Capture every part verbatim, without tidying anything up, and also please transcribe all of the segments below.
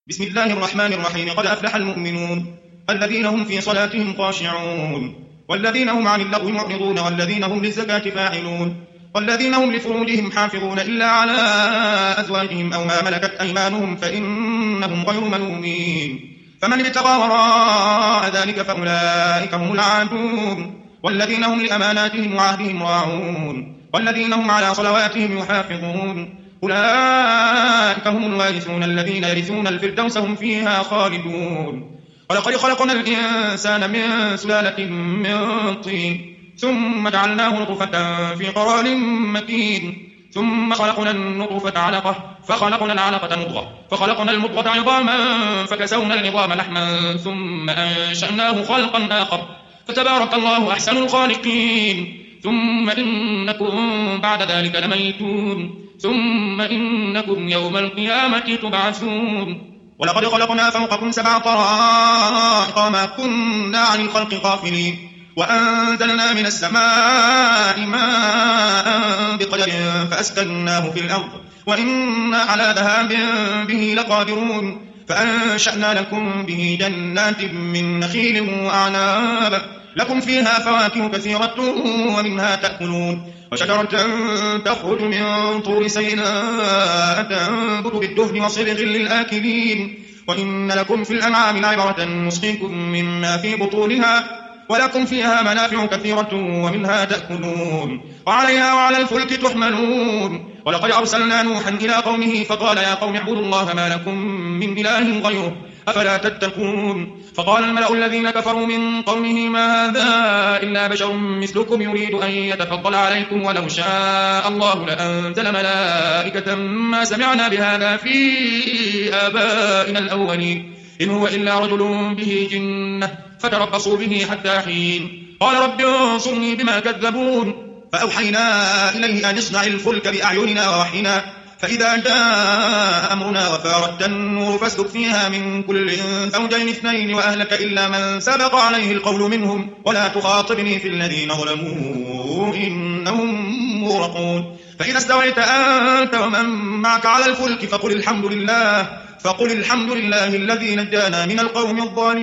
بسم الله الرحمن الرحيم. قد أفلح المؤمنون الذين هم في صلاتهم خاشعون والذين هم عن اللغو معرضون والذين هم للزكاة فاعلون والذين هم لفروجهم حافظون إلا على أزواجهم أو ما ملكت أيمانهم فإنهم غير ملومين. فمن ابتغى وراء ذلك فأولئك هم العادون والذين هم لأماناتهم وعهدهم راعون والذين هم على صلواتهم يحافظون أولئك هم الوارثون الذين يرثون الفردوس هم فيها خالدون. ولقد خلقنا الإنسان من سلالة من طين ثم جعلناه نطفة في قرار مكين ثم خلقنا النطفة علقة فخلقنا العلقة مضغة فخلقنا المضغة عظاما فكسونا العظام لحما ثم أنشأناه خلقا آخر فتبارك الله أحسن الخالقين. ثم إنكم بعد ذلك لميتون ثم إنكم يوم القيامة تبعثون. ولقد خلقنا فوقكم سبع طرائق وما كنا عن الخلق غافلين وأنزلنا من السماء ماء بقدر فأسكناه في الأرض وإنا على ذهاب به لقادرون. فأنشأنا لكم به جنات من نخيل وأعناب لكم فيها فواكه كثيرة ومنها تأكلون وشجرة تخرج من طور سيناء تنبت بالدهن وصبغ للآكلين وإن لكم في الأنعام لعبرة نسقيكم مما في بطونها ولكم فيها منافع كثيرة ومنها تأكلون وعليها وعلى الفلك تحملون. ولقد أرسلنا نوحا إلى قومه فقال يا قوم اعبدوا الله ما لكم من إله غيره أفلا تتقون. فقال الملأ الذين كفروا من قومه ما هذا إلا بشر مثلكم يريد أن يتفضل عليكم ولو شاء الله لأنزل ملائكة ما سمعنا بهذا في آبائنا الأولين إن هو إلا رجل به جنة فتربصوا به حتى حين. قال رب انصرني بما كذبون. فأوحينا إليه أن اصنع الفلك بأعيننا ووحينا فإذا جاء أمرنا وفارت النور فاسلك فيها من كل زوجين اثنين وأهلك إلا من سبق عليه القول منهم ولا تخاطبني في الذين ظلموا إنهم مغرقون. فإذا استويت أنت ومن معك على الفلك فقل الحمد لله فقل الحمد لله الذي نجانا من القوم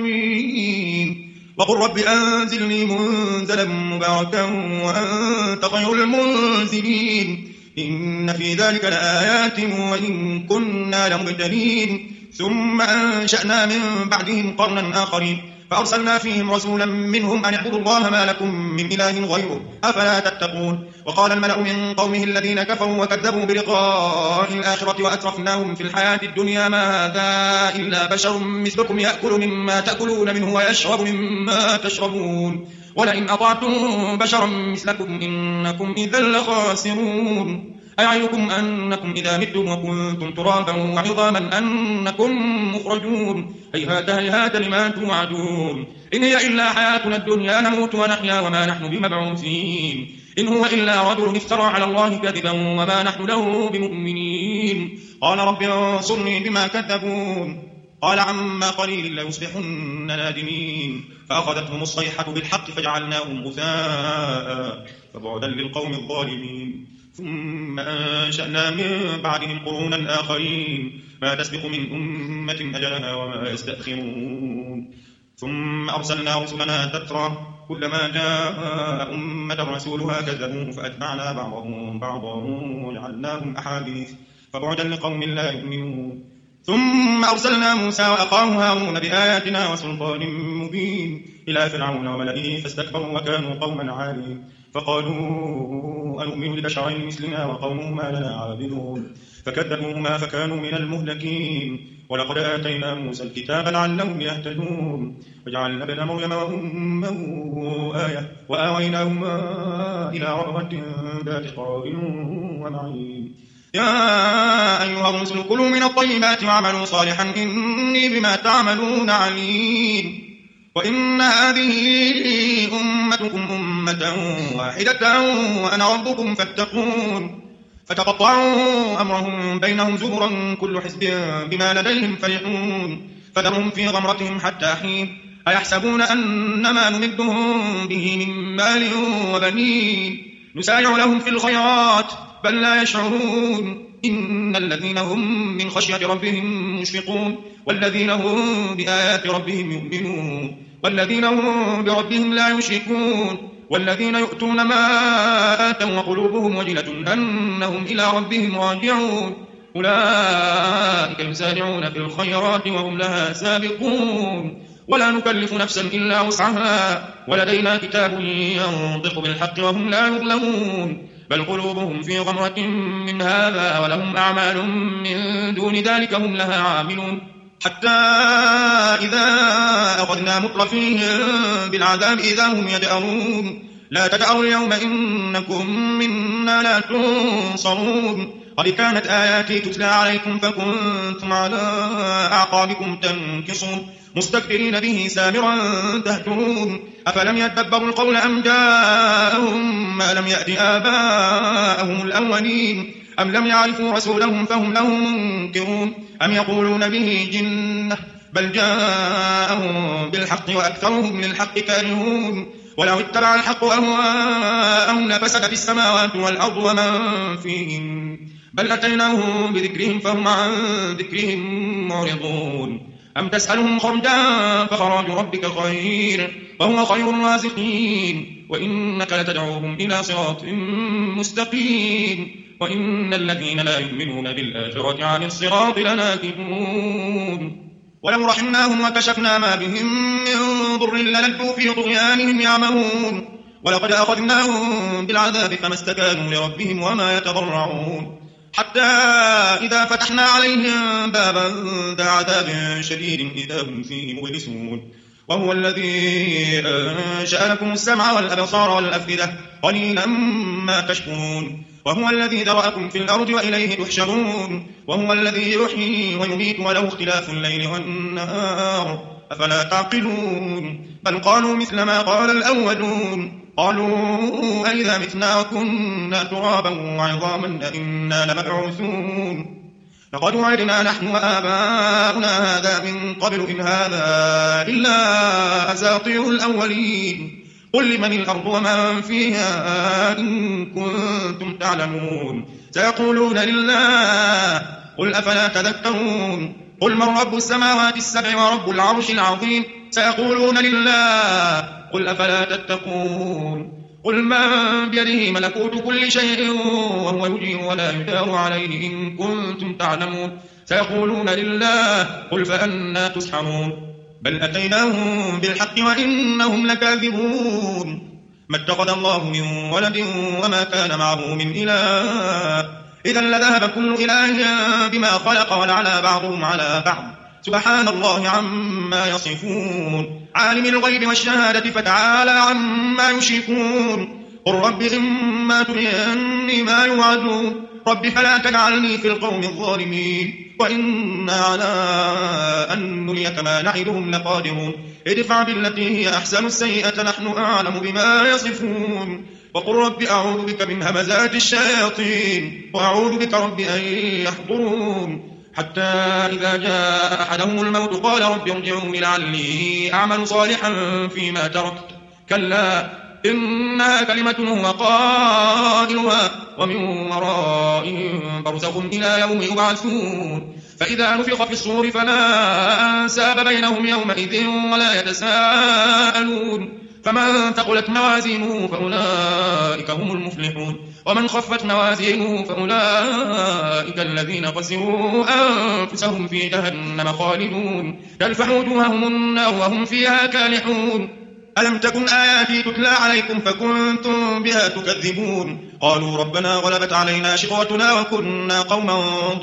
الظالمين وقل رب أنزلني منزلا مباركا وأنت خير المنزلين إن في ذلك لآيات وإن كنا لمبتلين. ثم أنشأنا من بعدهم قرنا آخرين فأرسلنا فيهم رسولا منهم أن اعبدوا الله ما لكم من إله غيره أفلا تتقون. وقال الملأ من قومه الذين كفروا وكذبوا بلقاء الآخرة وأترفناهم في الحياة الدنيا ما هذا إلا بشر مثلكم يأكل مما تأكلون منه ويشرب مما تشربون ولئن أطعتم بشرا مثلكم إنكم إذا لخاسرون. أيعدكم أنكم إذا متم وكنتم ترابا وعظاما أنكم مخرجون هيهات هيهات لما توعدون إن هي إلا حياتنا الدنيا نموت ونحيا وما نحن بمبعوثين إن هو إلا رجل افترى على الله كذبا وما نحن له بمؤمنين. قال رب انصرني بما كذبون. قال عما قليل ليصبحن نادمين فأخذتهم الصيحة بالحق فجعلناهم غثاء فبعدا للقوم الظالمين. ثم أنشأنا من بعدهم قرونا آخرين ما تسبق من أمة أجلها وما يستأخرون. ثم أرسلنا رسلنا تترى كلما جاء أمة رسولها كذبوه فأتبعنا بعضهم بعضا وجعلناهم أحاديث فبعدا لقوم لا يؤمنون. ثم أرسلنا موسى وأخاه هارون بآياتنا وسلطان مبين إلى فرعون وملئه فاستكبروا وكانوا قوما عالين فقالوا أنؤمن لبشرين مثلنا وقومهما لنا عابدون فكذبوهما فكانوا من المهلكين. ولقد آتينا موسى الكتاب لعلهم يهتدون وجعلنا ابن مريم وأمه آية وآويناهما إلى ربوة ذات قرار ومعين. يا أيها الرسل كلوا من الطيبات واعملوا صالحا إني بما تعملون عليم. وإن هذه أمتكم أمة واحدة وأنا ربكم فاتقون. فتقطعوا أمرهم بينهم زبرا كل حزب بما لديهم فرحون فذرهم في غمرتهم حتى حين. أيحسبون أنما نمدهم به من مال وبنين نسارع لهم في الخيرات بل لا يشعرون إن الذين هم من خشية ربهم مشفقون والذين هم بآيات ربهم يؤمنون والذين هم بربهم لا يشركون والذين يؤتون ما آتوا وقلوبهم وجلة أنهم إلى ربهم راجعون أولئك يسارعون في الخيرات وهم لها سابقون ولا نكلف نفسا إلا وسعها ولدينا كتاب ينطق بالحق وهم لا يظلمون بل قلوبهم في غمرة من هذا ولهم أعمال من دون ذلك هم لها عاملون حتى إذا أخذنا مترفيهم بالعذاب إذا هم يجأرون لا تجأروا اليوم إنكم منا لا تنصرون قد كانت آياتي تتلى عليكم فكنتم على أعقابكم تنكصون مستكبرين به سامرا تهجرون أفلم يدبروا القول أم جاءهم ما لم يأت آباءهم الأولين أم لم يعرفوا رسولهم فهم له منكرون أم يقولون به جنة بل جاءهم بالحق وأكثرهم للحق كارهون ولو اتبع الحق أهواءهم لفسد في السماوات والأرض ومن فيهن بل أتيناهم بذكرهم فهم عن ذكرهم معرضون أم تسألهم خرجا فخراج ربك خير وهو خير الرازقين وإنك لتدعوهم إلى صراط مستقيم وإن الذين لا يؤمنون بالآخرة عن الصراط لناكبون ولو رحمناهم وكشفنا ما بهم من ضر للجوا في طغيانهم يعمهون ولقد أخذناهم بالعذاب فما استكانوا لربهم وما يتضرعون حتى إذا فتحنا عليهم بابا ذا عذاب شديد إذا هم فيه مبلسون وهو الذي أنشأ لكم السمع والأبصار والأفئدة قليلا ما تشكرون وهو الذي ذرأكم في الأرض وإليه تحشرون وهو الذي يحيي ويميت وله اختلاف الليل والنهار أفلا تعقلون بل قالوا مثل ما قال الأولون قالوا أئذا متنا وكنا ترابا وعظاما أئنا لمبعوثون لقد وعدنا نحن وآباؤنا هذا من قبل إن هذا إلا أساطير الأولين قل لمن الأرض ومن فيها إن كنتم تعلمون سيقولون لله قل أفلا تذكرون قل من رب السماوات السبع ورب العرش العظيم سيقولون لله قل أفلا تتقون قل من بيده ملكوت كل شيء وهو يجير ولا يجار عليه إن كنتم تعلمون سيقولون لله قل فأنا تسحرون بل أتيناهم بالحق وإنهم لكاذبون ما اتخذ الله من ولد وما كان معه من إله إذا لذهب كل إله بما خلق ولعلى بعضهم على بعض سبحان الله عما يصفون عالم الغيب والشهادة فتعالى عما يشركون قل رب إما تريني ما يوعدون رب فلا تجعلني في القوم الظالمين وإنا على أن نريك ما نعدهم لقادرون ادفع بالتي هي أحسن السيئة نحن أعلم بما يصفون وقل رب أعوذ بك من همزات الشياطين وأعوذ بك رب أن يحضرون حتى إذا جاء أحدهم الموت قال رب ارجعوني لعلي أعمل صالحا فيما تركت كلا إنها كلمة هو قائلها ومن ورائهم برزخ إلى يوم يبعثون فإذا نفخ في الصور فلا أنساب بينهم يومئذ ولا يتساءلون فمن ثقلت موازينه فأولئك هم المفلحون ومن خفت موازينه فأولئك الذين خسروا أنفسهم في جهنم خالدون تلفح وجوههم النار وهم فيها كالحون ألم تكن آياتي تتلى عليكم فكنتم بها تكذبون قالوا ربنا غلبت علينا شقوتنا وكنا قوما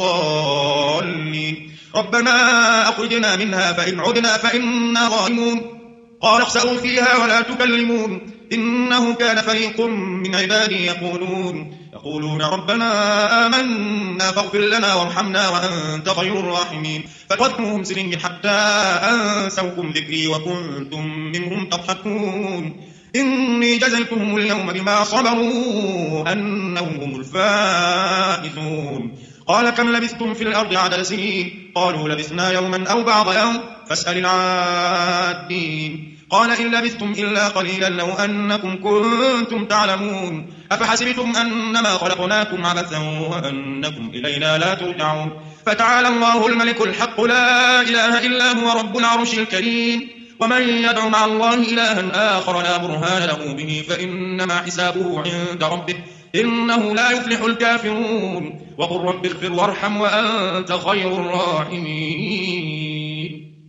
ضالين ربنا أخرجنا منها فإن عدنا فإنا ظالمون قال اخسئوا فيها ولا تكلمون إنه كان فريق من عبادي يقولون يقولون ربنا آمنا فاغفر لنا وارحمنا وأنت خير الراحمين فأخذتموهم سنين حتى أنسوكم ذكري وكنتم منهم تضحكون إني جزيتهم اليوم بما صبروا أنهم هم الفائزون قال كم لبثتم في الأرض عدد سنين قالوا لبثنا يوما أو بعض يوم فاسأل العادين قال إن لبثتم إلا قليلا لو أنكم كنتم تعلمون أفحسبتم أنما خلقناكم عبثا وأنكم إلينا لا ترجعون فتعالى الله الملك الحق لا إله إلا هو رب العرش الكريم. ومن يدع مع الله إلها آخر لا برهان له به فإنما حسابه عند ربه إنه لا يفلح الكافرون. وقل رب اغفر وارحم وأنت خير الراحمين.